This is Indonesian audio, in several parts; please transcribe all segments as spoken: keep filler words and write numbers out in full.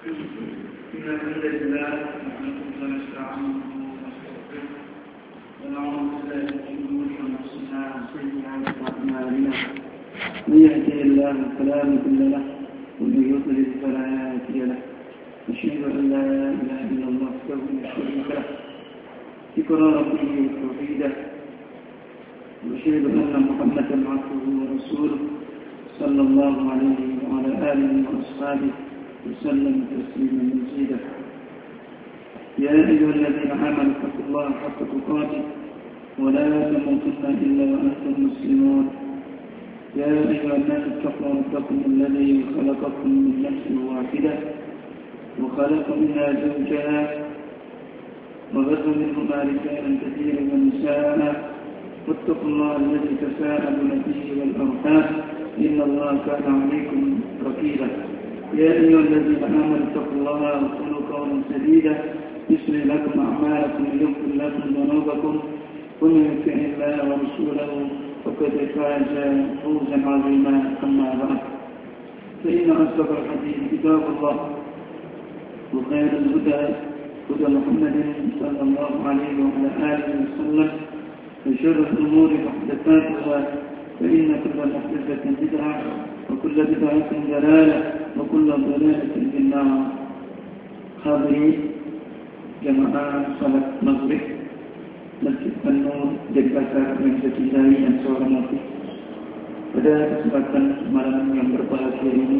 إن الحمد لله نحمده ونستعينه ونستغفره ونعوذ بالله من شرور أنفسنا وسيئات أعمالنا من يهده الله فلا مضل له ومن يضلل فلا هادي له أشهد أن لا إله إلا الله وحده لا شريك له إقرارا به وتوحيدا وأشهد أن محمدا عبده ورسوله صلى الله عليه وعلى آله وأصحابه وسلم تسليما مزيدا. يا أيها الذين آمنوا اتقوا الله حق تقاته ولا تموتن إلا وأنتم مسلمون. يا أيها الناس اتقوا ربكم الذي خلقكم من نفس واحدة وخلق منها زوجها وبث منهما رجالا كثيرا ونساء واتقوا الله الذي تساءلون به والأرحام إن الله كان عليكم رقيبا. يا أيها الذين آمنوا اتقوا الله وقولوا قولا سديدا يصلح لكم أعمالكم ويغفر لكم ذنوبكم ومن يطع الله ورسوله فقد فاز فوزا عظيما. أما بعد فإن أصدق الحديث كتاب الله وخير الهدى هدى محمد صلى الله عليه وعلى آله وسلم وشر الأمور محدثاتها فإن كل محدثة بدعة وكل بدعة ضلالة وكل ضلالة في النار. Hadirin jamaah salat maghrib Masjid An-Nur Denpasar yang saya cintai dan saya hormati, pada kesempatan malam yang berbahagia ini,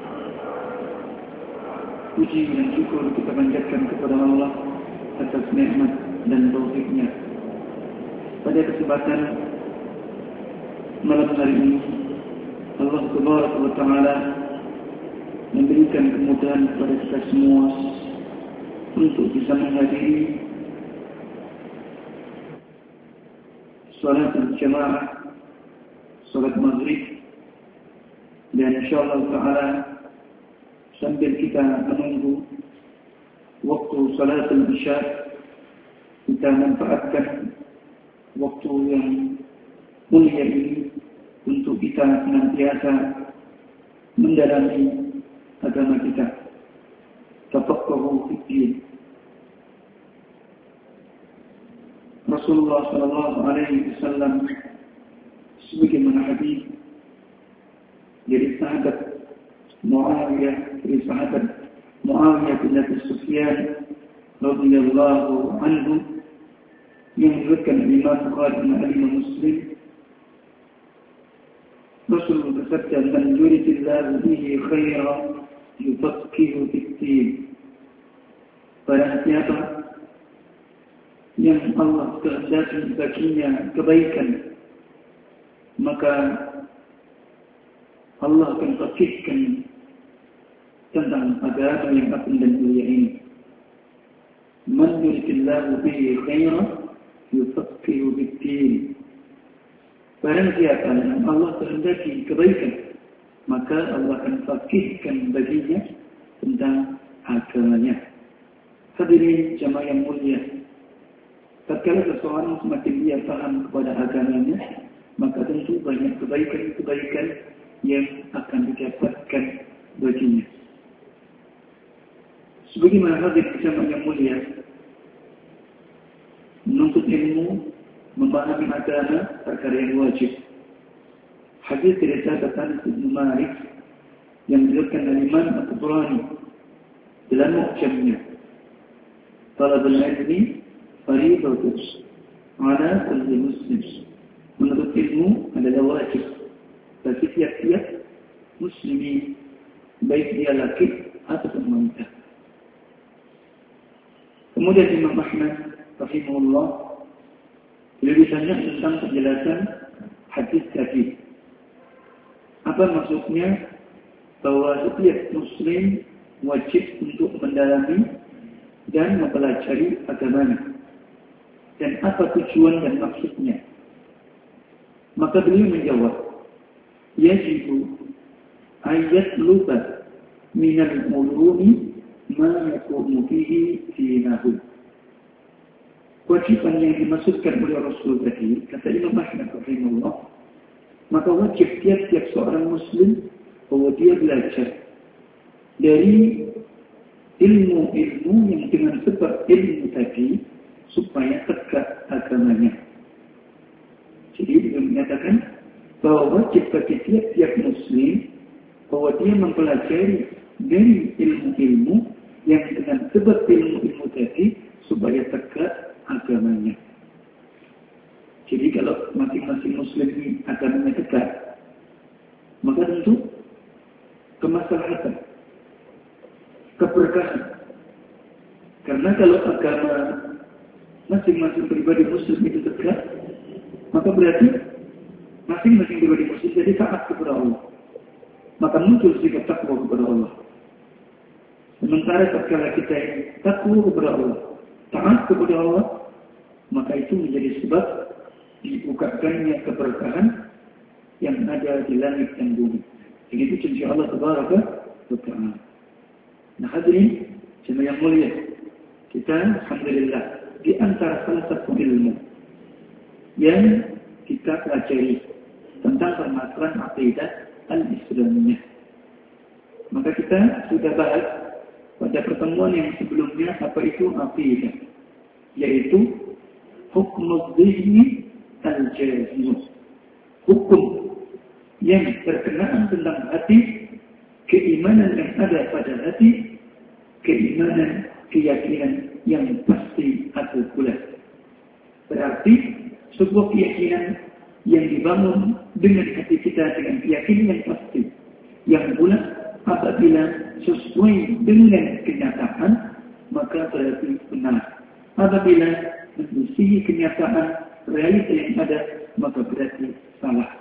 puji dan syukur kita panjatkan kepada Allah atas nikmat dan taufiknya. Pada kesempatan malam hari ini, Allah Subhanahu wa Ta'ala memberikan kemudahan kepada kita semua untuk bisa menghadiri salat berjamaah, salat maghrib, dan insyaallah Ta'ala sambil kita menunggu waktu salat al-isya, kita manfaatkan waktu yang mulia ini untuk kita senantiasa mendalami agama kita. Tafaqahu fid-din. Rasulullah sallallahu alaihi wasallam sebagaimana hadis dari sahabat Muawiyah, dari sahabat Muawiyah bin Abi Sufyan radhiyallahu anhu yang diriwayatkan Imam Bukhari dan Imam Muslim, Rasulullah bersabda, "Man yuridillahu bihi khairan yufaqihu fid-din." Barang siapa yang Allah kehendaki baginya kebaikan, maka Allah akan fakihkan tentang agama yang agung dan mulia ini. Man yuridillahu bihi khairan yufaqihu fid-din. Barang siapa yang Allah kehendaki kebaikan, maka Allah akan fakihkan baginya tentang agamanya. Hadirin jamaah yang mulia, tatkala seseorang semakin dia paham kepada agamanya, maka tentu banyak kebaikan-kebaikan yang akan didapatkan baginya. Sebagaimana hadirin jamaah yang mulia, menuntut ilmu, memahami agama perkara yang wajib. Hadis dari sahabat Anas bin Malik yang diriwayatkan oleh Imam At-Tabrani dalam Mu'jamnya, talabul ilmi fardhatun 'ala kulli muslim. Menuntut ilmu adalah wajib bagi tiap-tiap muslimin, baik dia laki ataupun wanita. Kemudian Imam Ahmad rahimahullah beliau ditanya tentang penjelasan hadis tadi. Apa maksudnya bahwa setiap muslim wajib untuk mendalami dan mempelajari agamanya, dan apa tujuan dan maksudnya? Maka beliau menjawab, yajibu ayat luba minal ulumi ma yakumu fihi dinahu. Kewajiban yang dimaksudkan oleh Rasul tadi, kata Imam Ahmad rahimahullah, maka wajib tiap-tiap seorang muslim bahwa dia belajar dari ilmu-ilmu yang dengan sebab ilmu tadi supaya tegak agamanya. Jadi beliau menyatakan bahwa wajib bagi tiap-tiap muslim bahwa dia mempelajari dari ilmu-ilmu yang dengan sebab ilmu-ilmu tadi supaya tegak agamanya. Jadi kalau masing-masing muslim ini agamanya tegak, maka tentu kemaslahatan, keberkahan. Karena kalau agama masing-masing pribadi muslim itu tegak, maka berarti masing-masing pribadi muslim jadi taat kepada Allah. Maka muncul sikap takwa kepada Allah. Sementara tatkala kita takwa kepada Allah, taat kepada Allah, maka itu menjadi sebab dibukakannya keberkahan yang ada di langit dan bumi. Begitu janji Allah Tabaraka wa Ta'ala. Nah hadirin, jemaah yang mulia, kita alhamdulillah di antara salah satu ilmu yang kita pelajari tentang permasalahan akidah al-Islamiyah. Maka kita sudah bahas pada pertemuan yang sebelumnya apa itu akidah, yaitu hukum dzihni al-jazim, hukum yang berkenaan tentang hati, keimanan yang ada pada hati, keimanan, keyakinan yang pasti atau bulat. Berarti sebuah keyakinan yang dibangun dengan hati kita dengan keyakinan yang pasti, yang bulat apabila sesuai dengan kenyataan, maka berarti benar. Apabila menyisihi kenyataan realita yang ada, maka berarti salah.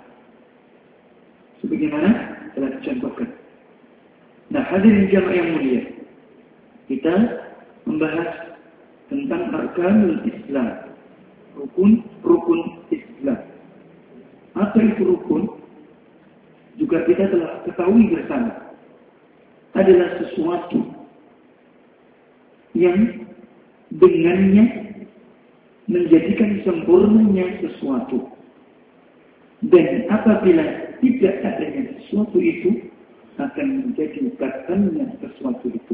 Sebagaimana telah dicontohkan. Nah, hadirin jamaah yang mulia, kita membahas tentang arkanul Islam, rukun-rukun Islam. Apa itu rukun? Juga kita telah ketahui bersama, adalah sesuatu yang dengannya menjadikan sempurnanya sesuatu. Dan apabila tidak adanya sesuatu itu, akan menjadi batalnya sesuatu itu.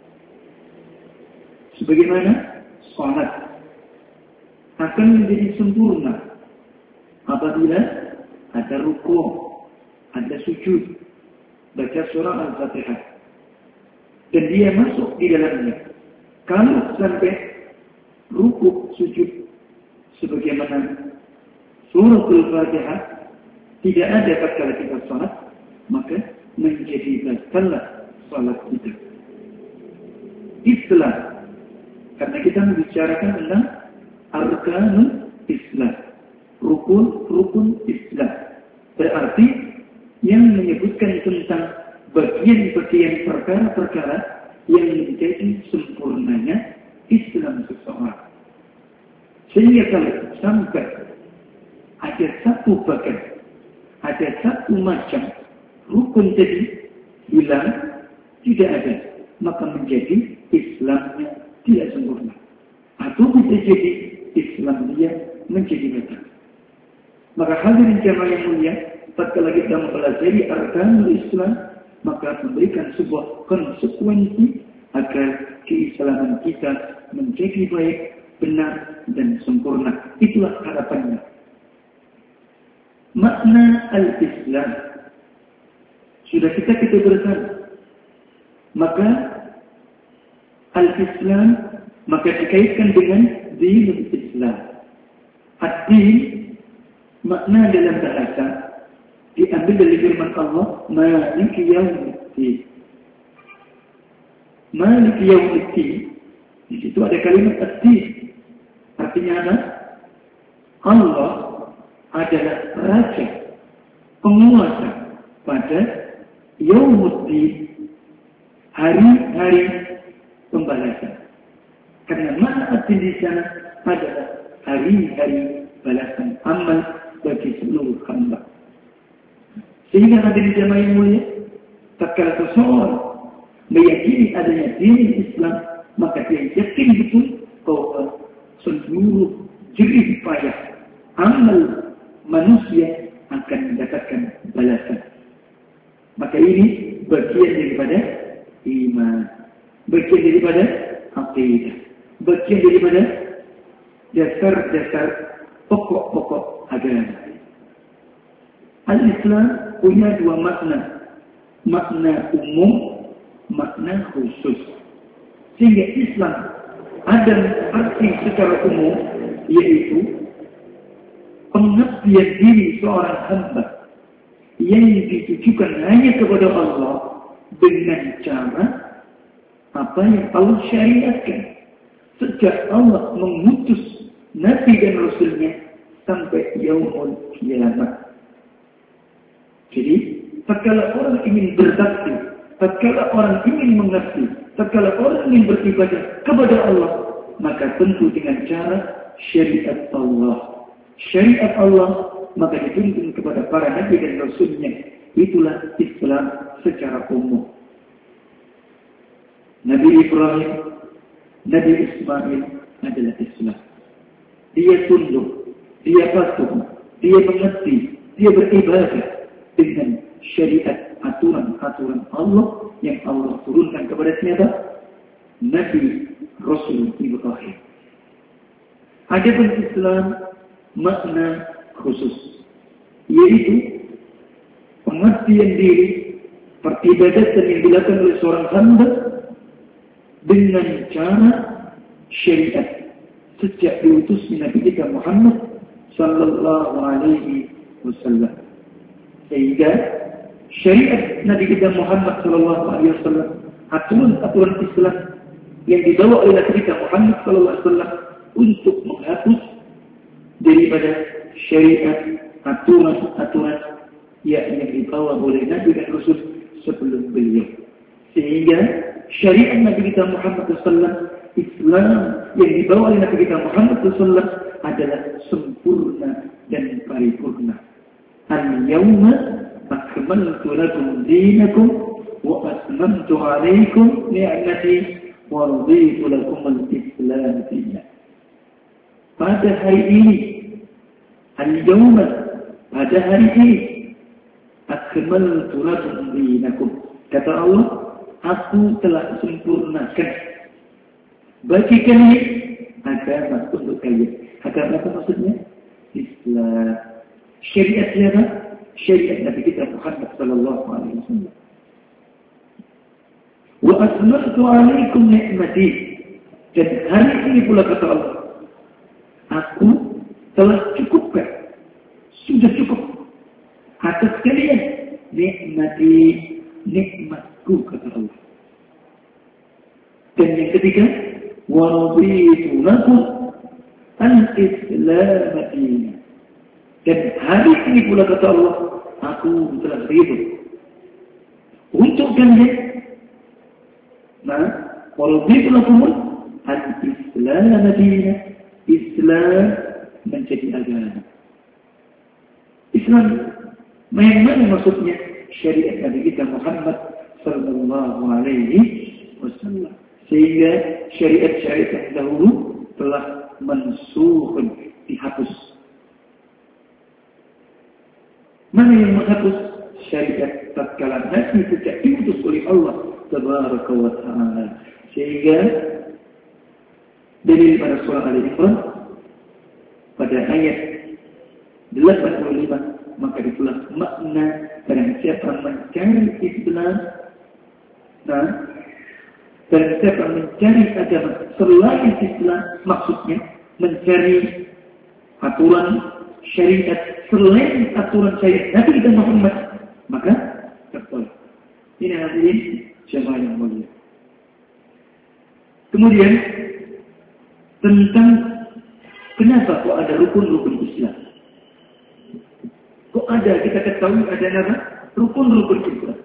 Sebagaimana salat akan menjadi sempurna apabila ada rukuk, ada sujud, baca surah Al-Fatihah, dan dia masuk di dalamnya. Kalau sampai rukuk, sujud, sebagaimana surah Al-Fatihah tidak ada pada kita salat, maka menjadi batallah salat kita. Islam, karena kita membicarakan tentang arkanul Islam, rukun-rukun Islam, berarti yang menyebutkan tentang bagian-bagian perkara-perkara yang menjadi sempurnanya Islam seseorang. Sehingga kalau sampai ada satu bagian, ada satu macam rukun tadi hilang, tidak ada, maka menjadi Islamnya tidak sempurna. Atau bisa jadi Islam dia menjadi batal. Maka hadirin jamaah yang mulia, tatkala kita mempelajari arkanul Islam, maka memberikan sebuah konsekuensi agar keislaman kita menjadi baik, benar, dan sempurna. Itulah harapannya. Makna al-Islam sudah kita kita bersama. Maka al-Islam maka dikaitkan dengan dinul Islam. Ad-din makna dalam bahasa diambil dari firman Allah, Maliki Yaumiddin. Maliki Yaumiddin. Di situ ada kalimat ad-din. Artinya apa? Allah adalah raja, penguasa pada Yaumuddin, hari-hari pembalasan. Karena makna ad-din di sana adalah hari-hari balasan amal bagi seluruh hamba. Sehingga hadirin jamaah yang mulia, tatkala seseorang meyakini adanya din Islam, maka dia yakin betul bahwa seluruh jerih payah amal manusia akan mendapatkan balasan. Maka ini bagian daripada iman. bagian daripada aqidah, bagian daripada dasar-dasar pokok-pokok agama. Al-Islam punya dua makna, makna umum, makna khusus. Sehingga Islam ada arti secara umum, yaitu pengabdian diri seorang hamba yang ditujukan hanya kepada Allah dengan cara apa yang Allah syariatkan sejak Allah mengutus Nabi dan Rasulnya sampai yaumul kiamat. Jadi, tatkala orang ingin berbakti, tatkala orang ingin mengabdi, tatkala orang ingin beribadah kepada Allah, maka tentu dengan cara syariat Allah. Syariat Allah maka dituntun kepada para nabi dan rasulnya. Itulah Islam secara umum. Nabi Ibrahim, Nabi Ismail adalah Islam. Dia tunduk, dia patuh, dia mengerti, dia beribadah dengan syariat aturan-aturan Allah yang Allah turunkan kepada siapa? Nabi Rasul Ibrahim. Adapun Islam makna khusus, yaitu pengabdian diri, peribadatan yang dilakukan oleh seorang hamba dengan cara syariat sejak diutusnya Nabi kita Muhammad sallallahu alaihi wasallam. Sehingga syariat Nabi kita Muhammad sallallahu alaihi wasallam, aturan-aturan Islam yang dibawa oleh Nabi kita Muhammad sallallahu alaihi wasallam untuk menghapus daripada syariat aturan-aturan yang dibawa oleh Nabi dan Rasul sebelum beliau. Sehingga syariat Nabi kita Muhammad sallallahu alaihi wasallam, Islam yang dibawa oleh Nabi kita Muhammad sallallahu alaihi wasallam adalah sempurna dan paripurna. Al-yawma akmaltu lakum dinakum wa atmamtu alaikum ni'mati wa raditu lakum al-Islam dinan. Pada hari ini, al-yawma, pada hari ini, akmaltu lakum dinakum. Kata Allah, aku telah sempurnakan bagi kalian agama untuk kalian. Agama apa maksudnya? Islam. Syariat siapa? Syariat Nabi kita Muhammad sallallahu alaihi wasallam. Wa asma'tu alaikum ni'mati. Dan hari ini pula kata Allah, aku telah cukupkan, sudah cukup atas kalian nikmati, nikmatku kata Allah. Dan yang ketiga, wa raditu lakum al-Islam dinan. Dan hari ini pula kata Allah, aku telah ridho untuk kalian. Nah, wa raditu lakum al-Islam dinan. Islam menjadi agama. Islam yang mana maksudnya? Syariat Nabi kita Muhammad sallallahu alaihi wasallam. Sehingga syariat-syariat yang dahulu telah mansukhun, dihapus. Mana yang menghapus? Syariat tatkala Nabi sejak diutus oleh Allah tabaraka wa ta'ala. Sehingga dalil pada surah Al-Imran pada ayat delapan puluh lima, maka itulah makna barang siapa mencari Islam, nah, barang siapa mencari agama selain Islam, maksudnya mencari aturan syariat selain aturan syariat Nabi kita Muhammad, maka tertolak. Ini hadirin jemaah yang mulia. Kemudian tentang kenapa kok ada rukun-rukun Islam? Kok ada, kita ketahui ada nama rukun-rukun Islam.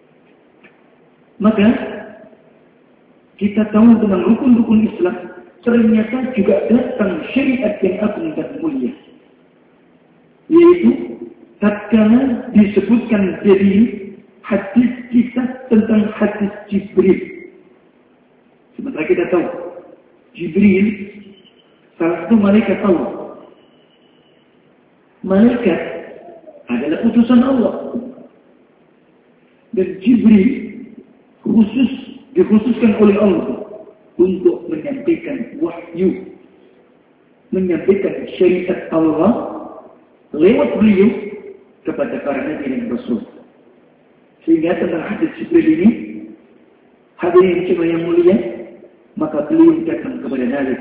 Maka kita tahu tentang rukun-rukun Islam, ternyata juga datang syariat yang agung dan mulia. Yaitu tatkala disebutkan dari hadis kisah tentang hadis Jibril. Sementara kita tahu Jibril salah satu malaikat Allah. Malaikat adalah utusan Allah. Dan Jibril khusus dikhususkan oleh Allah untuk menyampaikan wahyu, menyampaikan syariat Allah lewat beliau kepada para nabi dan rasul. Sehingga tentang hadis Jibril ini, hadirin jemaah yang mulia, maka beliau datang kepada Nabi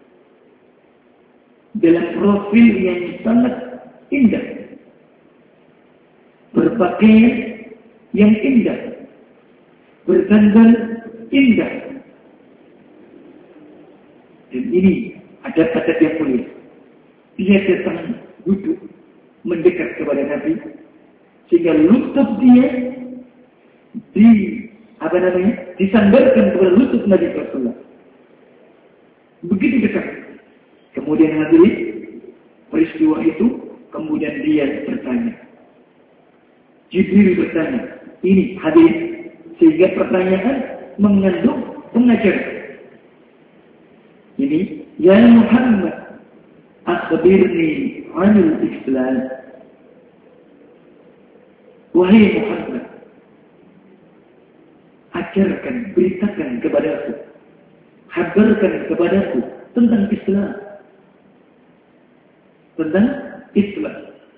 dalam profil yang sangat indah, berpakaian yang indah, berdandan indah. Dan ini adab-adab yang mulia. Dia datang duduk mendekat kepada Nabi, sehingga lutut dia di apa namanya disandarkan kepada lutut Nabi sallallahu alaihi wasallam. Begitu dekat. Kemudian hadirin, peristiwa itu kemudian dia bertanya. Jibril bertanya. Ini hadirin, sehingga pertanyaan mengandung pengajaran. Ini, ya Muhammad, akhbirni anil Islam. Wahai Muhammad, ajarkan, beritakan kepadaku, kabarkan kepadaku tentang Islam. Tentang Islam.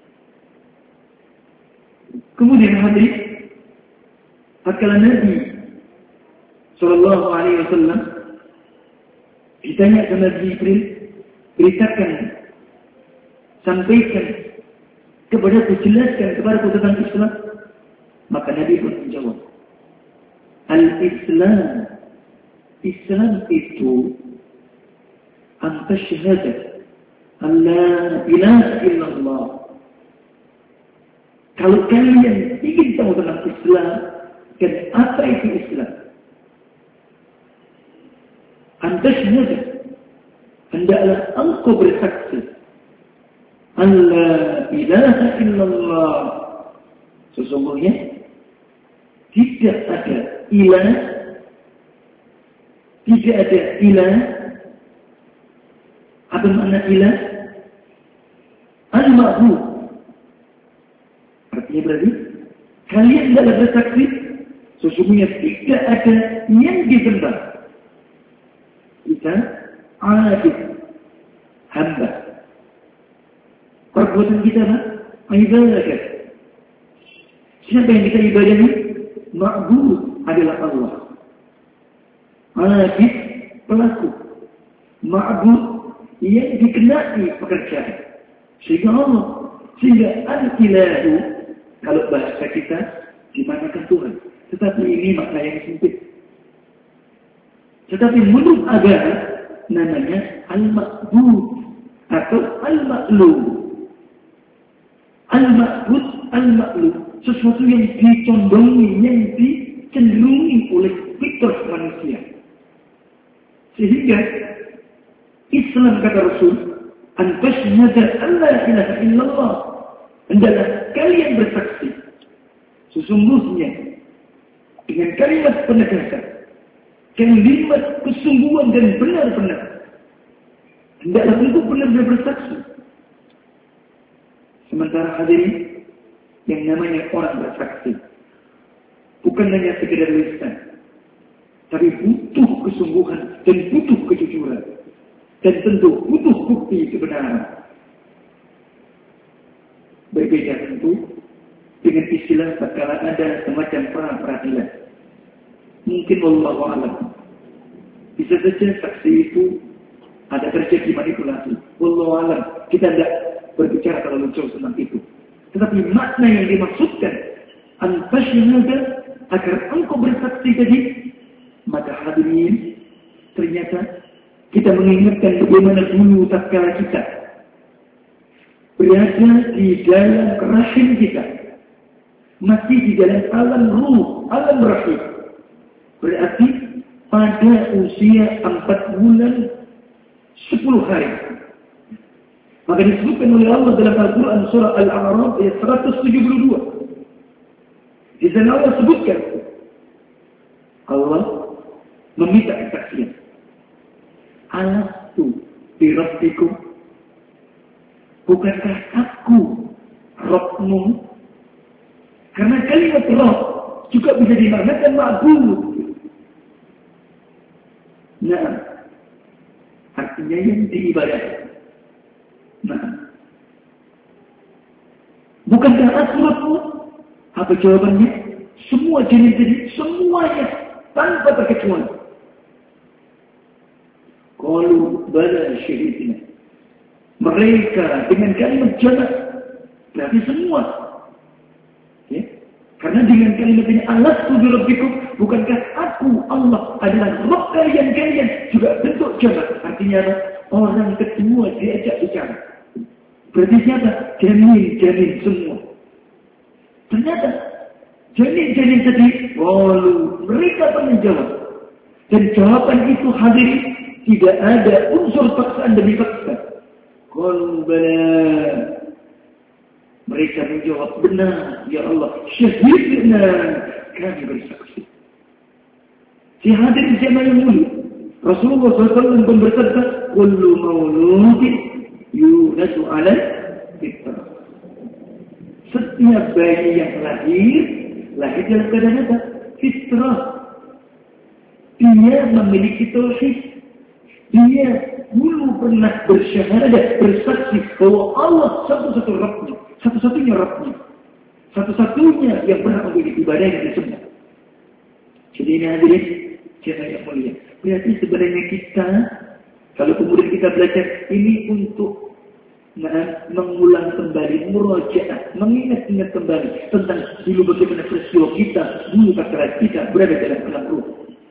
Kemudian hadirin, tatkala Nabi sallallahu alaihi wasallam ditanya kepada Jibril, beritakan, sampaikan kepadaku, jelaskan kepadaku tentang Islam. Maka Nabi pun menjawab, Al-Islam, Islam itu anta syahadat an la ilaha illallah. Kalau kalian ingin tahu tentang Islam dan apa itu Islam, anta syahadat, hendaklah engkau bersaksi an la ilaha illallah, sesungguhnya tidak ada ilah, tidak ada ilah. Apa makna ilah? Al-ma'bud. Artinya berarti kalian adalah bersaksi sesungguhnya tidak ada yang disembah. Kita abid, hamba. Perbuatan kita apa? Ibadah. Siapa yang kita ibadahi? Ma'bud adalah Allah. Abid, pelaku. Ma'bud yang dikenai pekerjaan. Sehingga Allah, sehingga al-ilahu, kalau bahasa kita, dimanakan Tuhan. Tetapi ini makna yang sempit. Tetapi menurut agama, namanya al-ma'bud atau al-ma'lum. Al-ma'bud, al-ma'lum. Sesuatu yang dicondongi, yang dicenderungi oleh fitrah manusia. Sehingga Islam, kata Rasul, antashhadu an la ilaha illallah, hendaklah kalian bersaksi sesungguhnya dengan kalimat penegasan, kalimat kesungguhan dan benar-benar, hendaklah untuk benar-benar bersaksi. Sementara hadirin, yang namanya orang bersaksi bukan hanya sekedar lisan, tapi butuh kesungguhan dan butuh kejujuran, dan tentu butuh bukti kebenaran. Berbeda tentu dengan istilah tatkala ada semacam perang peradilan. Mungkin wallahu a'lam, bisa saja saksi itu ada terjadi manipulasi. Wallahu a'lam, kita tidak berbicara terlalu jauh tentang itu. Tetapi makna yang dimaksudkan antashhadu, agar engkau bersaksi tadi, maka hadirin, ternyata kita mengingatkan bagaimana dulu tatkala kita berada di dalam rahim kita, masih di dalam alam ruh, alam rahim. Berarti pada usia empat bulan sepuluh hari. Maka disebutkan oleh Allah dalam Al-Quran surah Al-A'raf ayat seratus tujuh puluh dua. Di sana Allah sebutkan, Allah meminta kesaksian. Alastu bi rabbikum, bukankah aku Rabbmu? Karena kalimat Rabb juga bisa dimaknakan ma'bud. Nah, artinya yang diibadati. Nah, bukankah aku Rabbmu? Apa jawabannya? Semua jenis-jenis, semuanya tanpa terkecuali. Qalu bala syahidina. Mereka dengan kalimat jamak berarti semua. Ya? Karena dengan kalimat ini alastu bi rabbikum, bukankah aku Allah adalah Rabb kalian kalian juga bentuk jamak. Artinya apa? Orang kedua diajak bicara. Berarti siapa? Jamin-jamin semua. Ternyata jamin-jamin tadi, walau mereka pernah jawab. Dan jawaban itu hadir, tidak ada unsur paksaan demi paksa. Qalu bala. Mereka menjawab, benar ya Allah, syahidna, kami bersaksi. Si hadir siapa yang mulia? Rasulullah shallallahu alaihi wasallam pun bersabda, kullu mauludin yuladu ala fitrah. Setiap bayi yang lahir, lahir dalam keadaan apa? Fitrah. Dia memiliki tauhid. Dia dulu pernah bersyahadat, bersaksi bahwa Allah satu-satu Rabbnya, satu-satunya Rabbnya, satu-satunya yang pernah memberi ibadah yang disembah. Jadi ini hadirin, siapa yang mulia. Berarti sebenarnya kita, kalau kemudian kita belajar ini untuk nah, mengulang kembali, murojaah, mengingat-ingat kembali tentang dulu bagaimana peristiwa kita, dulu kata kita berada dalam alam ruh.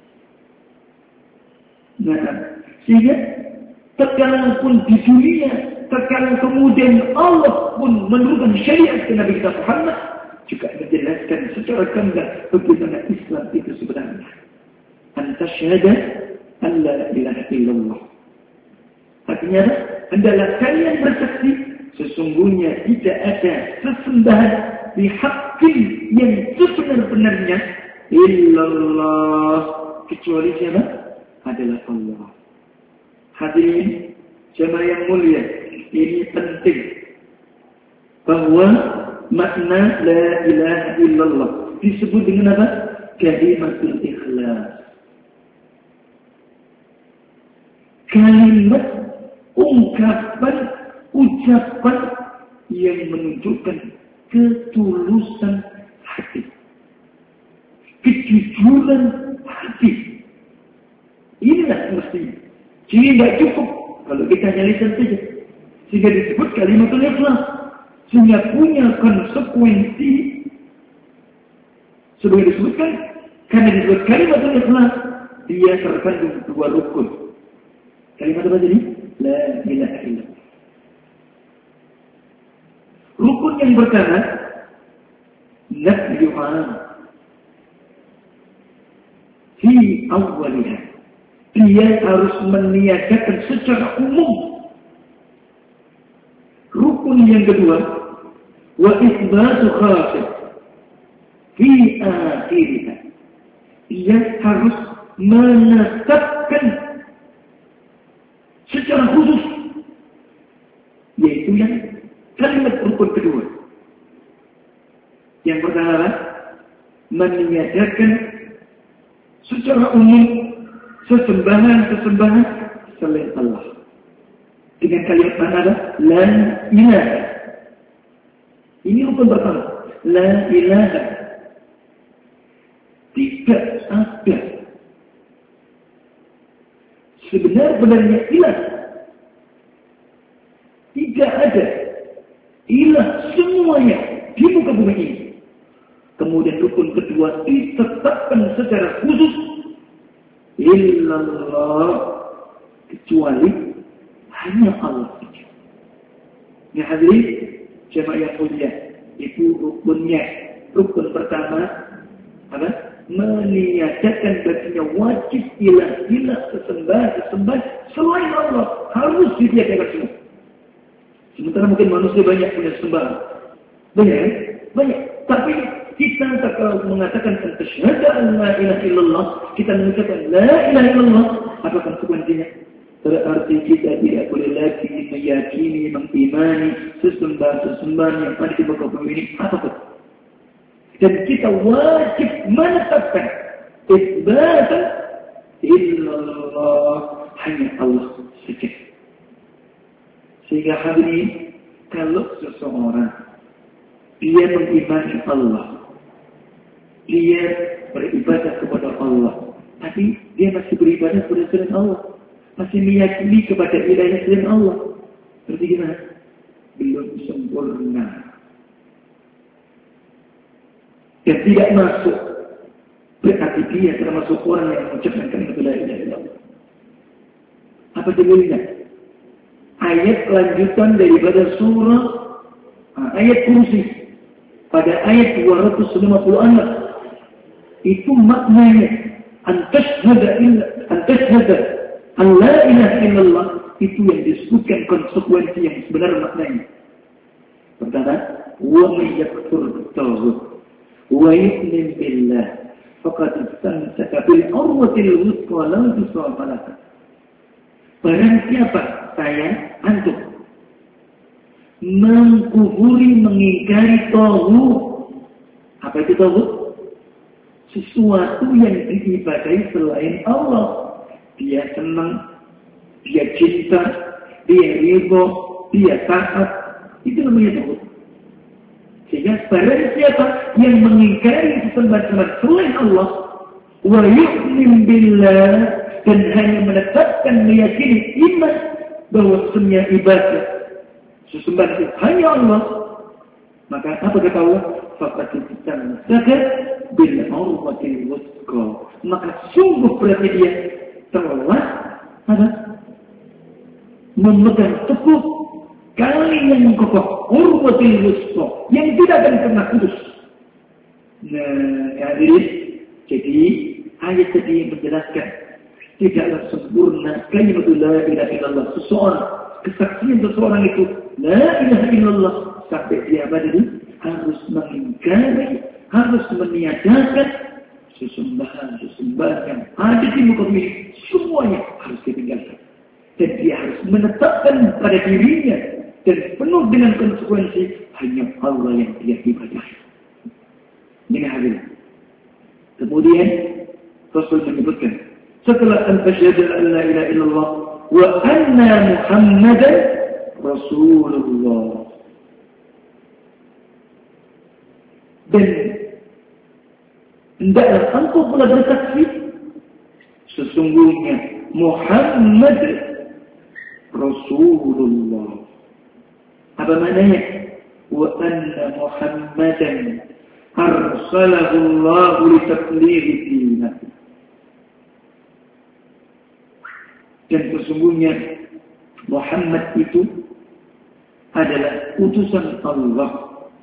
Nah, sehingga terkadang pun di dunia, terkadang kemudian Allah pun menurunkan syariat ke Nabi kita Muhammad, juga menjelaskan secara gamblang bagaimana Islam itu sebenarnya. Anta syahada an la ilaha illallah. Artinya adalah kalian bersaksi sesungguhnya tidak ada sesembahan di haqqin yang sebenar-benarnya illallah kecuali siapa? Adalah Allah. Hadirin jemaah yang mulia, ini penting bahwa makna la ilaha illallah disebut dengan apa? Kalimatul ikhlas. Kalimat ungkapan, ucapan yang menunjukkan ketulusan hati, kejujuran hati. Inilah mestinya. Jadi tidak cukup kalau kita hanya lisan saja. Sehingga disebut kalimatul ikhlas. Sehingga punya konsekuensi. Sebelum disebutkan, karena disebut kalimatul ikhlas, dia terkandung dua rukun. Kalimat apa tadi? La ilaha illallah. Rukun yang pertama, nafyuha fi awwaliha. Dia harus meniadakan secara umum. Rukun yang kedua, wa itsbatu khasih fi akhirih. Dia harus menetapkan secara khusus, yaitu yang kalimat rukun kedua. Yang pertama, meniadakan secara umum sesembahan-sesembahan selain Allah. Dengan kalimat mana? La ilaha. Ini rukun pertama. La ilaha. Tidak ada sebenar-benarnya ilah. Tidak ada ilah semuanya di muka bumi ini. Kemudian rukun kedua ditetapkan secara khusus. Illallah, kecuali hanya Allah. Ya hadirin, jemaah yang mulia, itu rukunnya. Rukun pertama apa? Meniadakan baginya wajib ilah-ilah sesembah-sesembah selain Allah harus ditiadakan semua. Sementara mungkin manusia banyak punya sembahan, banyak, banyak. Tapi kita kalau mengatakan tasyhadu an la ilaha illallah, kita mengucapkan la ilaha illallah, apa konsekuensinya? Berarti kita tidak boleh lagi meyakini, mengimani sesembahan-sesembahan yang ada di muka bumi ini apapun. Dan kita wajib menetapkan isbatan illa illallah, hanya Allah saja. Sehingga hari ini, kalau seseorang dia mengimani Allah, dia beribadah kepada Allah, tapi dia masih beribadah kepada selain Allah, masih meyakini kepada ilah selain Allah, berarti gimana? Belum sempurna dan tidak masuk. Berarti dia termasuk orang yang mengucapkan kalimat la ilaha illallah. Apa dalilnya? Ayat lanjutan daripada surah ayat kursi pada ayat dua ratus lima puluh enam itu maknanya antashhada illa antashhada an la ilaha illallah, itu yang disebutkan konsekuensi yang sebenar maknanya. Pertama, wa may yakfur bit-taghut wa yu'min billah faqad istamsaka bil urwatil wuthqa la infisama laha. Barang siapa, saya, antum, mengkufuri, mengingkari taghut. Apa itu taghut? Sesuatu yang diibadahi selain Allah. Dia senang, dia cinta, dia ridho, dia taat. Itu namanya taghut. Sehingga barang siapa yang mengingkari sesembahan-sembahan selain Allah, wa yu'min billah, dan hanya menetapkan meyakini iman bahwa semua ibadah sesembahan itu hanya Allah, maka apa kata Allah? Faqad istamsaka bil urwatil wuthqa, maka sungguh berarti dia telah ada memegang teguh kali yang kokoh, urwatil wuthqa, yang tidak akan pernah putus. Nah, hadirin, jadi ayat tadi menjelaskan tidaklah sempurna kalimat la ilaha illallah seseorang, kesaksian seseorang itu la ilaha illallah sampai dia abadi, harus mengingkari, harus meniadakan sesembahan-sesembahan yang ada di muka bumi, semuanya harus ditinggalkan. Dan dia harus menetapkan pada dirinya dan penuh dengan konsekuensi hanya Allah yang dia ibadahi. Ini hadir. Kemudian Rasul menyebutkan setelah al-fasyhadu an la ilaha illallah wa anna Muhammadan Rasulullah, dan hendaklah engkau pula bersaksi sesungguhnya Muhammad Rasulullah. Apa maknanya? Wa anna Muhammadan arsalahu Allah li tablighi dinah. Dan sesungguhnya Muhammad itu adalah utusan Allah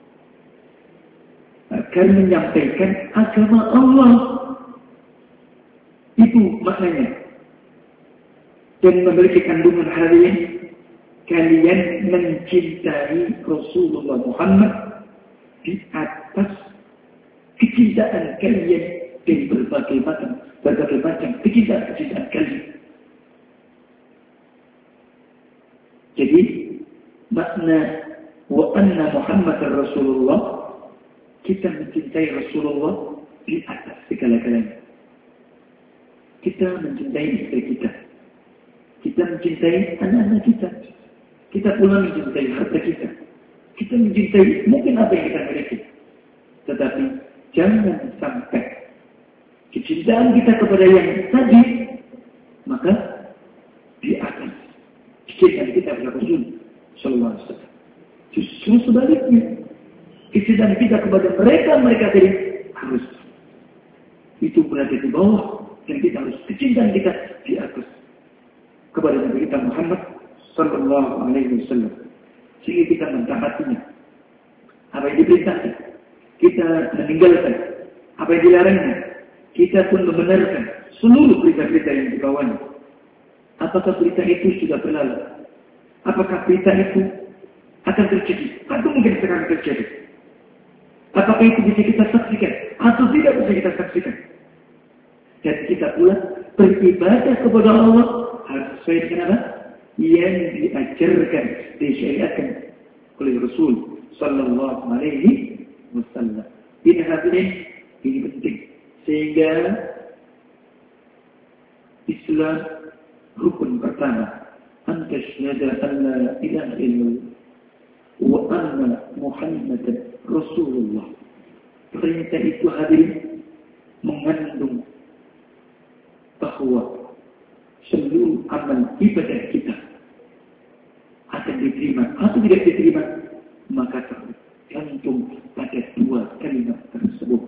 akan menyampaikan agama Allah. Itu maknanya. Dan memiliki kandungan harian, kalian mencintai Rasulullah Muhammad di atas kecintaan kalian dari berbagai macam berbagai macam kecintaan-kecintaan kalian. Jadi makna wa anna Muhammadar Rasulullah, kita mencintai Rasulullah di atas segala-galanya. Kita mencintai istri kita, kita mencintai anak-anak kita, kita pula mencintai harta kita, kita mencintai mungkin apa yang kita miliki. Tetapi jangan sampai kecintaan kita kepada yang tadi, maka di atas kecintaan kita kepada Rasul Sallallahu Alaihi Wasallam. Justru sebaliknya, kecintaan kita kepada mereka mereka tadi harus itu berada di bawah, dan kita harus kecintaan kita di atas kepada Nabi kita Muhammad Sallallahu Alaihi Wasallam, sehingga kita mentaatinya. Apa yang diperintahkan, kita meninggalkan. Apa yang dilarangnya, kita pun membenarkan seluruh berita-berita yang dibawanya. Apakah berita itu sudah berlalu? Apakah berita itu akan terjadi? Atau mungkin sekarang terjadi? Apakah itu bisa kita saksikan? Atau tidak bisa kita saksikan? Dan kita pula beribadah kepada Allah harus sesuai dengan apa? Yang diajarkan, disyariatkan oleh Rasul Sallallahu Alaihi Wasallam. Ini hadirin, ini penting. Sehingga Islam rukun pertama, an tasyhada an la ilaha illallah wa anna Muhammadan Rasulullah. Perintah itu hadirin mengandung bahwa seluruh amal ibadah kita akan diterima atau tidak diterima, maka tergantung pada dua kalimat tersebut.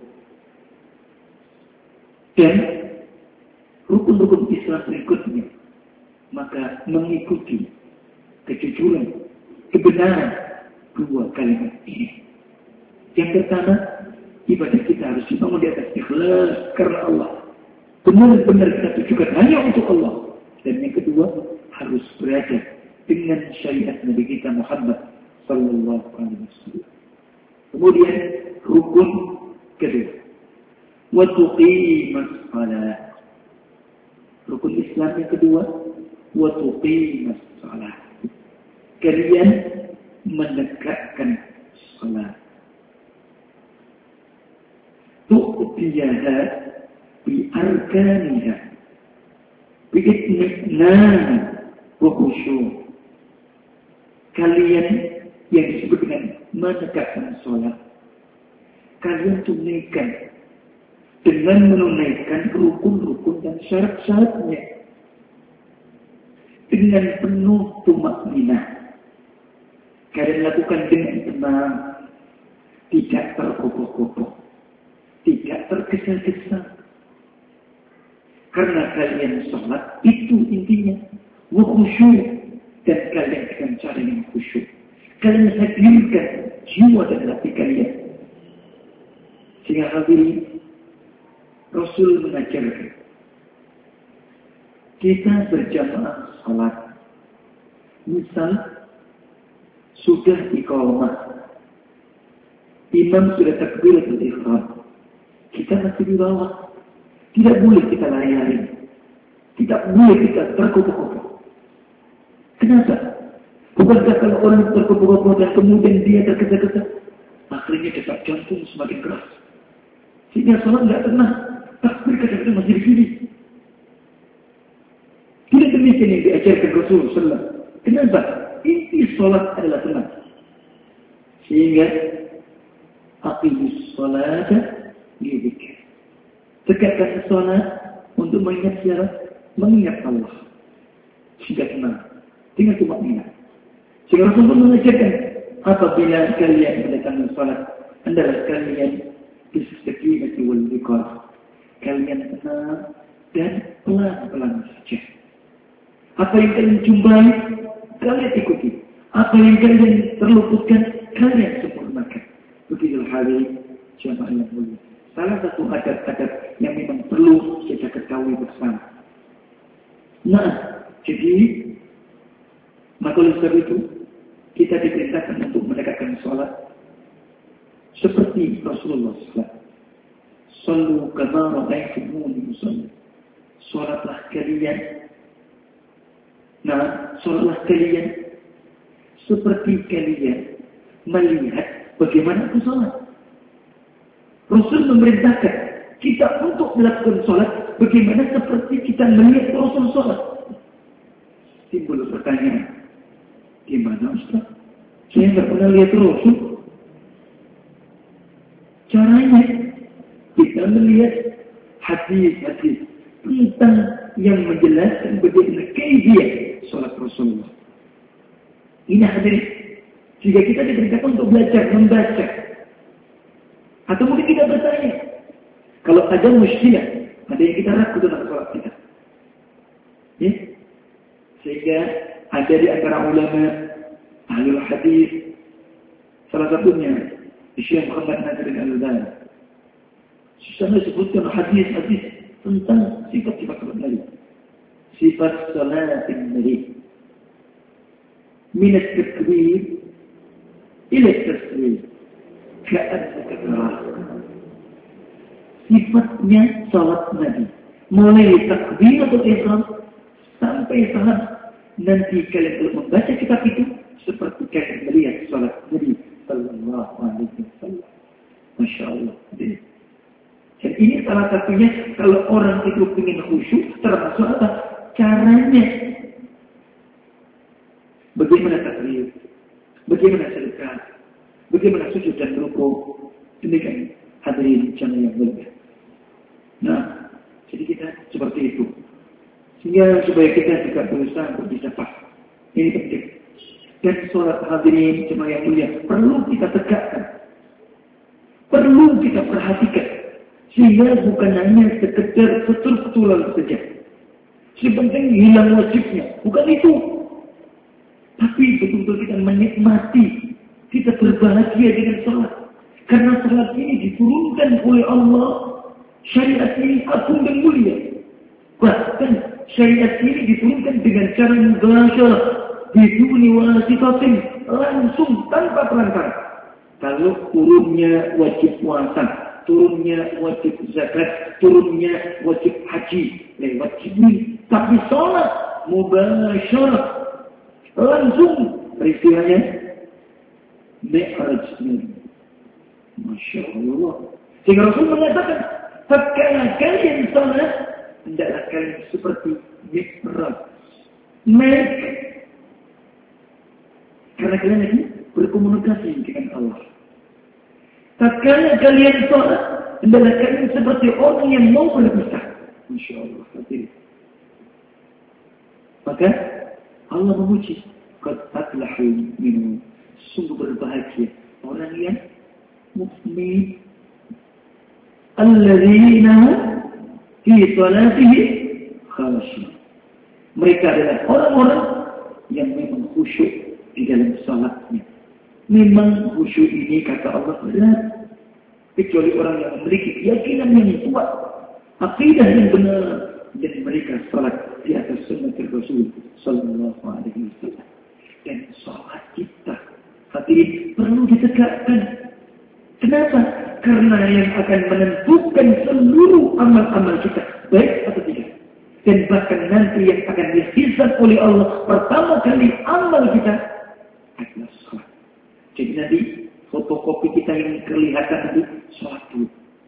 Dan rukun-rukun Islam berikutnya, maka mengikuti kejujuran, kebenaran dua kalimat ini. Yang pertama, ibadah kita harus dibangun di atas ikhlas karena Allah. Benar-benar kita tujukan hanya untuk Allah. Dan yang kedua, harus berada dengan syariat Nabi kita Muhammad sallallahu alaihi wasallam. Kemudian rukun kedua, wa tuqimas shalah. Rukun Islam yang kedua, wa tuqimas shalah. Kalian menegakkan salat. Tu'tiyaha bi arkaniha bi itminan wa khusyuk. Kalian yang disebut dengan menegakkan salat, kalian tunaikan dengan menunaikan rukun-rukun dan syarat-syaratnya dengan penuh tumakninah. Kalian lakukan dengan tenang, tidak tergopoh-gopoh, tidak tergesa-gesa. Karena kalian sholat itu intinya wa khusyuk, dan kalian akan cari yang khusyuk. Kalian hadirkan jiwa dan hati kalian. Sehingga hadirin, Rasul mengajarkan kita berjamaah salat. Misal sudah iqamah, imam sudah takbiratul ihram, kita masih di bawah. Tidak boleh kita lari-lari, tidak boleh kita tergopoh-gopoh. Kenapa? Bukankah kalau orang tergopoh-gopoh dan kemudian dia tergesa-gesa, akhirnya detak jantung semakin keras, sehingga salat nggak tenang. Takbir kadang-kadang masih di sini. Tidak demikian yang diajarkan Rasulullah sallallahu alaihi wasallam. Kenapa? Inti salat adalah tenang. Sehingga aqimus salata lidzikr. Tegakkan salat untuk mengingat siapa? Mengingat Allah. Sehingga tenang. Dengan tumakninah. Sehingga Rasulullah mengajarkan, apabila kalian melakukan salat, hendaklah kalian bis-sakinati wal wiqar. Kalian tenang dan pelan-pelan saja. Apa yang kalian jumpai, kalian ikuti. Apa yang kalian terluputkan, kalian sempurnakan. Begitu hal jamaah yang mulia. Salah satu adab-adab yang memang perlu kita ketahui bersama. Nah, jadi maka oleh sebab itu kita diperintahkan untuk menegakkan sholat seperti Rasulullah sallallahu alaihi wasallam. Sallu kama ra'aytumuni usalli. Salatlah kalian. Nah, salatlah kalian seperti kalian melihat bagaimana aku salat. Rasul memerintahkan kita untuk melakukan salat bagaimana seperti kita melihat Rasul salat. Timbul pertanyaan, gimana Ustaz? Saya tidak pernah lihat Rasul. Caranya kita melihat hadis-hadis tentang yang menjelaskan bagaimana kaifiat salat Rasulullah. Ini hadirin. Jika kita diperintahkan untuk belajar, membaca, atau mungkin kita bertanya, kalau ada muskilah, ada yang kita ragu dalam salat kita. Ya? Sehingga ada di antara ulama ahlul hadis, salah satunya Syekh Muhammad Nasiruddin Al-Albani, saya sebutkan hadis-hadis tentang sifat-sifat salat Nabi. Sifat salat Nabi. Min at-takbir ila at-taslim. Ka'annaka tarah. Sifatnya salat Nabi. Mulai takbir atau ihram sampai salat. Nanti kalian kalau membaca kitab itu seperti kalian melihat salat Nabi sallallahu alaihi wasallam. Masya Allah. Dan ini salah satunya kalau orang itu ingin khusyuk termasuk apa? kenyataannya. Bagaimana takbir, bagaimana sedekah, bagaimana sujud dan rukuk. Demikian hadirin jamaah yang mulia. Nah, jadi kita seperti itu. Sehingga supaya kita juga berusaha untuk bisa paham. Ini penting. Dan sholat hadirin jemaah yang mulia perlu kita tegakkan. Perlu kita perhatikan. Sehingga bukan hanya sekedar struktural saja. Si penting hilang wajibnya. Bukan itu. Tapi betul-betul kita menikmati. Kita berbahagia dengan sholat. Karena sholat ini diturunkan oleh Allah. Syariat ini agung dan mulia. Bahkan syariat ini diturunkan dengan cara mubasyarah. Biduni wasitatin, langsung tanpa perantara. Kalau turunnya wajib puasa, turunnya wajib zakat, turunnya wajib haji, lewat Jibril. Tapi sholat mubasyarah, langsung peristiwanya Mi'raj. Masya Allah. Sehingga Rasul mengatakan, tatkala kalian sholat, hendaklah kalian seperti Mi'raj, naik. Karena kalian ini berkomunikasi dengan Allah. Tatkala kalian sholat, hendaklah kalian seperti orang yang mau berpisah. Masya Allah. Maka Allah memuji, qad aflahu minhum, sungguh berbahagia orang yang mukmin, alladzina fi salatihim khashi'un. Mereka adalah orang-orang yang memang khusyuk di dalam salatnya. Memang khusyuk ini kata Allah berat, kecuali orang yang memiliki keyakinan yang kuat, akidah yang benar, dan mereka salat di atas sunnah Rasul sallallahu alaihi wasallam. Dan salat kita hati perlu ditegakkan. Kenapa? Karena yang akan menentukan seluruh amal-amal kita, baik atau tidak. Dan bahkan nanti yang akan dihisab oleh Allah pertama kali amal kita adalah sholat. Jadi nanti fotokopi kita yang kelihatan nanti sholat dulu.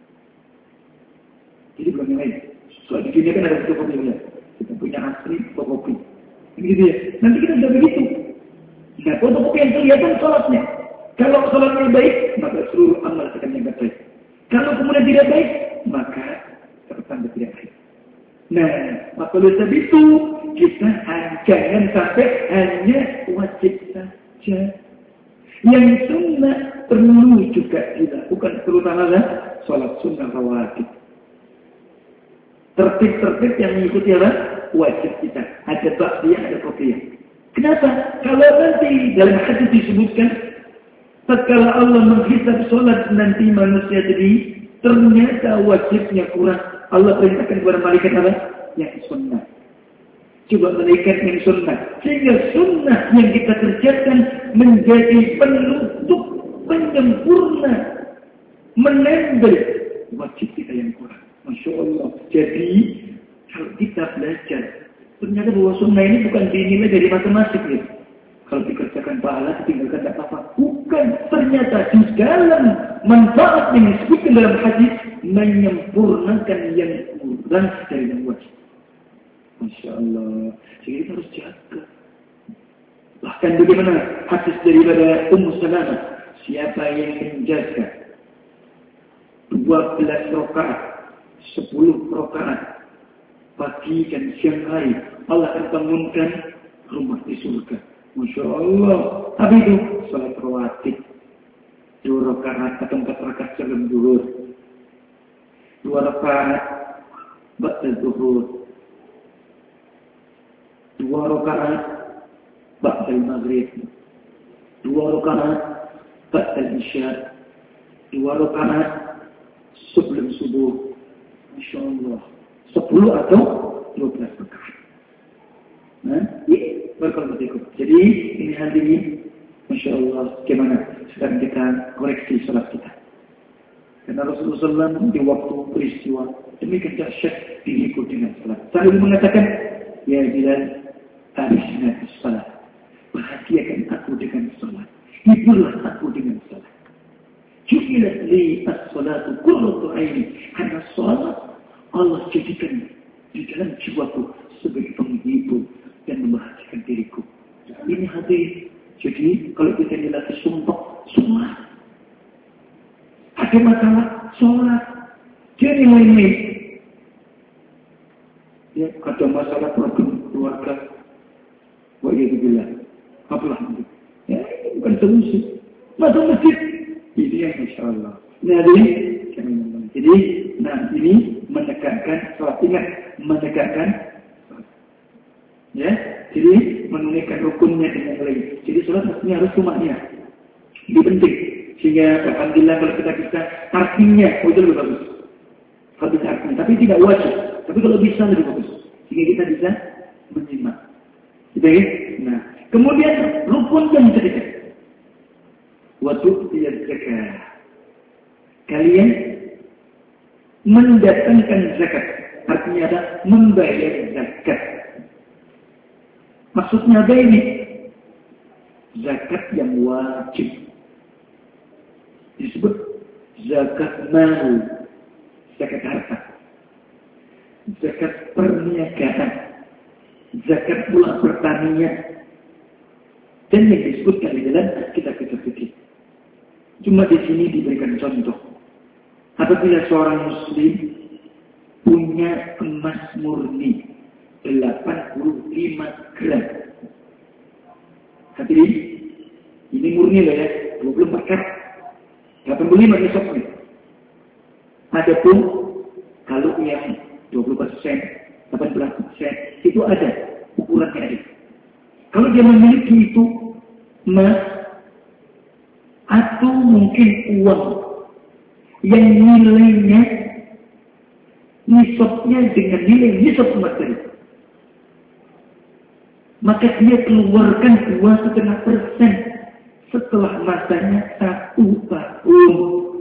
Jadi belum yang lain. Soal di dunia kan ada fotokopi ya. Kita punya asli fotokopi. Begitu ya. Nanti kita sudah begitu. Nah, fotokopi yang kelihatan sholatnya. Kalau sholatnya baik, maka seluruh amal akan yang baik. Kalau kemudian tidak baik, maka tertanda tidak baik. Nah, maka oleh sebab itu kita jangan sampai hanya wajib saja. Yang sunnah perlu juga dilakukan, terutama sholat sunnah rawatib. Tertib-tertib yang mengikuti apa? Wajib kita. Ada ba'diyah, ada qadiyah. Kenapa? Kalau nanti dalam hadis disebutkan, tatkala Allah menghisab sholat nanti manusia jadi ternyata wajibnya kurang. Allah perintahkan kepada malaikat apa? Yang sunnah. Coba malaikat yang sunnah. Sehingga sunnah yang kita kerjakan menjadi penutup, penyempurna, menembel wajib kita yang kurang. Masya Allah. Jadi, kalau kita belajar, ternyata bahwa sunnah ini bukan dinilai dari matematik ya. Kalau dikerjakan pahala, ditinggalkan tidak apa-apa. Bukan. Ternyata di dalam manfaat yang disebutkan dalam hadis, menyempurnakan yang kurang dari yang wajib. Masya Allah. Jadi kita harus jaga. Bahkan bagaimana hadis daripada Ummu Salamah, siapa yang menjaga dua belas rakaat, sepuluh rakaat pagi dan siang hari, Allah akan bangunkan rumah di surga. Masya Allah. Tapi itu salat rawatib, dua rakaat atau empat rakaat sebelum zuhur, dua rakaat ba'da zuhur, dua rakaat ba'da maghrib, dua rakaat ba'da isya, dua rakaat sebelum subuh. Masya Allah. Sepuluh atau dua belas rakaat. Nah, ini berkata berikut. Jadi ini hadirin, Masya Allah, bagaimana sekarang kita koreksi salat kita. Karena Rasulullah shallallahu alaihi wasallam di waktu peristiwa demikian dahsyat diikut dengan salat. Sambil mengatakan, ya Bilal, arisna bis salat. Bahagiakan aku dengan salat. Hiburlah aku dengan salat. Ju'ilat li as-salatu qurratu aini. Karena salat Allah jadikan di dalam jiwaku sebagai penghibur, ada masalah sholat. Dia main-main. Ya, ada masalah problem keluarga. Wah, iya dibilang. Apalah itu. Ya, ini bukan solusi. Masuk masjid. Ini yang insya Allah. Nah, jadi, jadi, nah ini menegakkan sholat. Ingat, menegakkan sholat. Ya, jadi menunaikan rukunnya dengan lain. Jadi sholat mestinya harus rumahnya. Ini penting. Sehingga alhamdulillah kalau kita bisa artinya, oh itu lebih bagus. Kalau bisa artinya, tapi tidak wajib. Tapi kalau bisa lebih bagus. Sehingga kita bisa menyimak. Gitu ya? Nah, kemudian rukun yang ketiga. Waktu tidak zakat. Kalian mendatangkan zakat. Artinya ada membayar zakat. Maksudnya apa ini? Zakat yang wajib. Disebut zakat mal, zakat harta, zakat perniagaan, zakat pula pertanian, dan yang disebutkan di dalam kitab-kitab fikih. Cuma di sini diberikan contoh. Apabila seorang muslim punya emas murni delapan puluh lima gram. Hadirin, ini murni loh ya, dua puluh empat karat. delapan puluh lima nisabnya. Adapun kalau yang dua puluh persen, delapan belas persen itu ada ukurannya ada. Kalau dia memiliki itu emas atau mungkin uang yang nilainya nisabnya dengan nilai nisab emas tadi, maka dia keluarkan dua setengah persen setelah masanya satu tahun.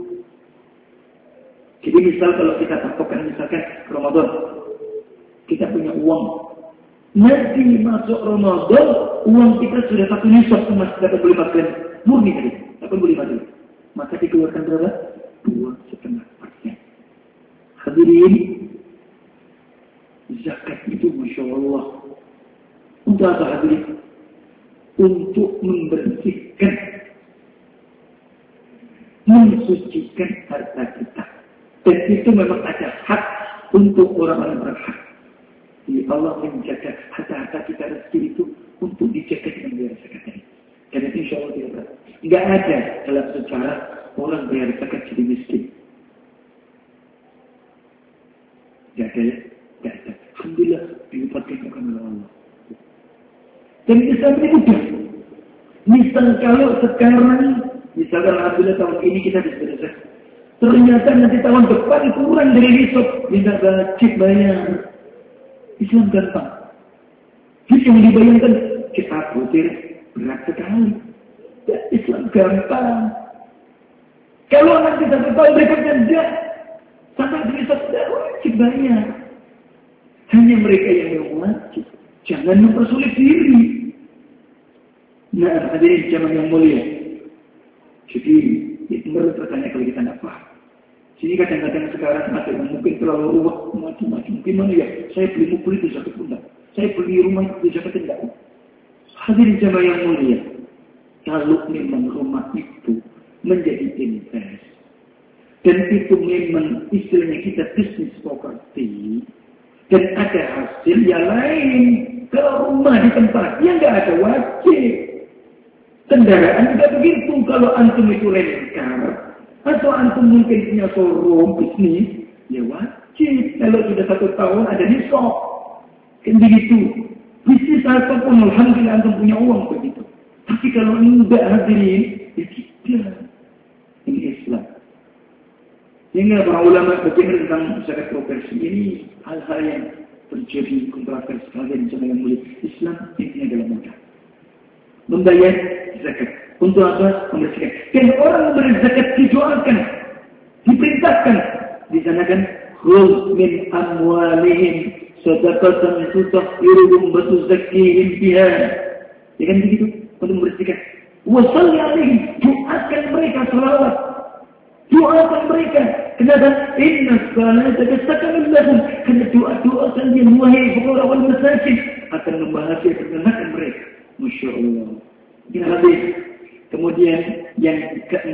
Jadi misal kalau kita patokan misalkan Ramadan, kita punya uang, nanti masuk Ramadan, uang kita sudah satu nisab emas delapan puluh lima gram murni tadi, delapan puluh lima gram. Maka dikeluarkan berapa? Dua setengah persen. Hadirin, zakat itu masya Allah. Untuk apa hadirin? Untuk membersihkan, mensucikan harta kita. Dan itu memang ada hak untuk orang-orang berhak. Jadi Allah menjaga harta-harta kita rezeki itu untuk dijaga dengan bayar zakat ini. Dan itu insya Allah tidak berat. Tidak ada dalam sejarah orang bayar zakat jadi miskin. Tidak ada ya? Tidak ada. Alhamdulillah diupatkan oleh Allah. Dan Islam ini mudah. Misal kalau sekarang, misalkan alhamdulillah tahun ini kita bisa zakat. Ternyata nanti tahun depan kurang dari nisab, tidak wajib bayar. Islam gampang. Jadi yang dibayangkan kita butir berat sekali. Ya, Islam gampang. Kalau nanti satu tahun berikutnya tidak sampai nisab tidak wajib bayar. Hanya mereka yang wajib. Jangan mempersulit diri. Nah, hadirin zaman yang mulia. Jadi, itu menurut bertanya kalau kita tidak paham. Jadi kadang-kadang sekarang ada yang mungkin terlalu ruwet, macam-macam. Gimana ya? Saya beli mobil itu zakat enggak. Saya beli rumah itu zakat enggak. Hadirin zaman yang mulia. Kalau memang rumah itu menjadi invest. Dan itu memang istilahnya kita bisnis properti. Dan ada hasil yang lain. Kalau rumah di tempat yang enggak ada wajib. Kendaraan juga begitu. Kalau antum itu rencar atau antum mungkin punya showroom bisnis, ya wajib. Kalau sudah satu tahun ada nisab, kan begitu. Bisnis apapun, alhamdulillah antum punya uang begitu. Tapi kalau enggak hadirin, ya tidak. Ini Islam. Sehingga para ulama berbicara tentang zakat properti ini hal-hal yang terjadi kontroversi sekali di yang mulia. Islam ini adalah mudah. Membayar zakat. Untuk apa? Membersihkan. Dan orang memberi zakat didoakan. Diperintahkan. Di sana kan. Khudh min amwalihim sadaqatan tutahhiruhum wa tuzakkihim biha. Ya kan begitu? Untuk membersihkan. Wa shalli alaihim. Doakan mereka selawat. Doakan mereka. Kenapa? Inna salata sakanun lahum. Karena doa-doa kalian wahai fuqara wal masakin akan membahagiakan mereka. Masya Allah. Ini habis. Kemudian yang keempat,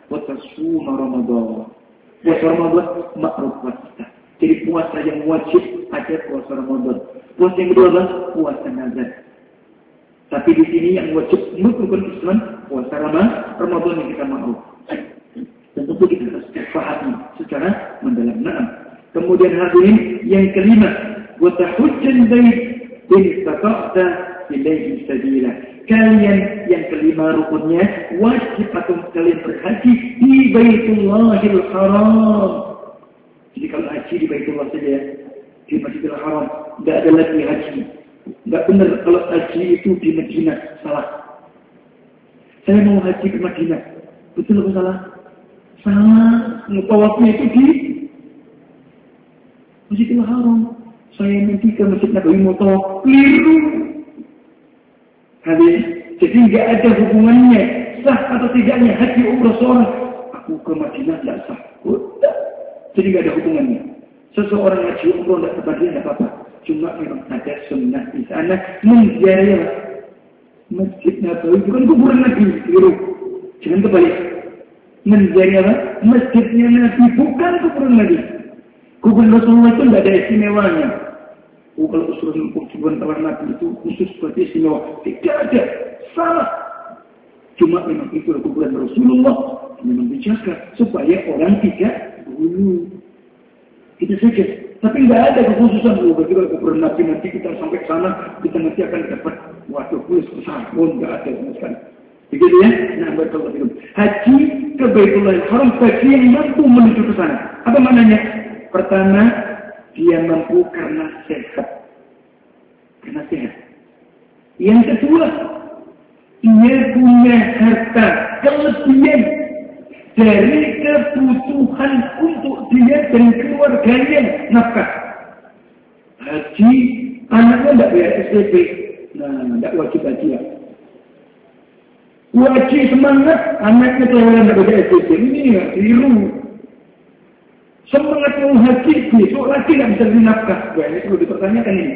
wa tasuma Ramadan. Puasa Ramadan makruh buat kita. Jadi puasa yang wajib ada puasa Ramadan. Puasa yang kedua adalah puasa nazar. Tapi di sini yang wajib menurut Islam puasa Ramadan yang kita mau. Dan tentu kita harus pahami secara mendalam. Nah, kemudian hadirin yang kelima, wa tahujjal bait in istata'ta ilaihi sabila. Kalian yang kelima rukunnya wajib atau kalian berhaji di Baitullahil Haram. Jadi kalau haji di Baitullah saja, di Masjidil Haram, tidak ada lagi haji. Tidak benar kalau haji itu di Madinah, salah. Saya mau haji ke Madinah, betul atau salah? Salah. Tawafnya itu di Masjidil Haram. Saya nanti ke Masjid Nabawi mau tawaf, keliru. Jadi tidak ada hubungannya sah atau tidaknya haji umrah seorang. Aku ke Madinah tidak sah. Udah. Jadi tidak ada hubungannya. Seseorang haji umrah tidak kebahagiaan tidak apa-apa. Cuma memang ada sunnah di sana menziarah Masjid Nabawi bukan kuburan Nabi. Jangan kebalik. Menziarah masjidnya Nabi bukan kuburan Nabi. Kuburan Rasulullah itu tidak ada istimewanya. Oh, kalau usul kuburan tawar Nabi itu khusus seperti istimewa. Tidak ada. Salah. Cuma memang itu kuburan Rasulullah. Memang dijaga. Supaya orang tidak bunuh. Itu saja. Tapi tidak ada kekhususan. Oh, bagi kalau kuburan Nabi nanti kita sampai ke sana. Kita nanti akan dapat waduh khusus kesahun. Tidak ada sama sekali. Begitu ya. Nah, barakallahu fikum. Haji ke Baitullahil Haram bagi yang mampu menuju ke sana. Apa maknanya? Pertama, dia mampu karena sehat. Karena sehat. Yang kedua, dia punya harta kelebihan dari kebutuhan untuk dia dan keluarganya nafkah. Haji, anaknya tidak bayar S P P. Nah, tidak wajib haji ya. Wajib semangat, anaknya tidak bayar S P P. Ini ya, keliru. Semangat mau haji, besok lagi tidak bisa dinafkah. Wah, ini perlu dipertanyakan ini.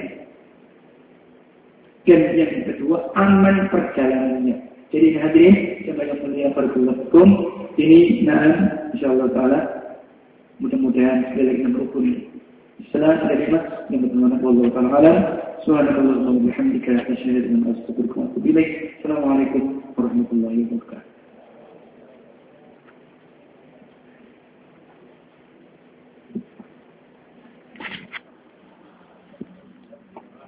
Dan yang kedua, aman perjalanannya. Jadi hadirin, sebagai mulia barakallahu ini na'am, insyaallah ta'ala, mudah-mudahan sekali lagi merukun Islam dari mas, yang berteman Allah ta'ala alam. Subhanallah wa bihamdika, asyhadu an la ilaha illa anta, astaghfiruka wa atubu ilaik. Assalamualaikum warahmatullahi wabarakatuh.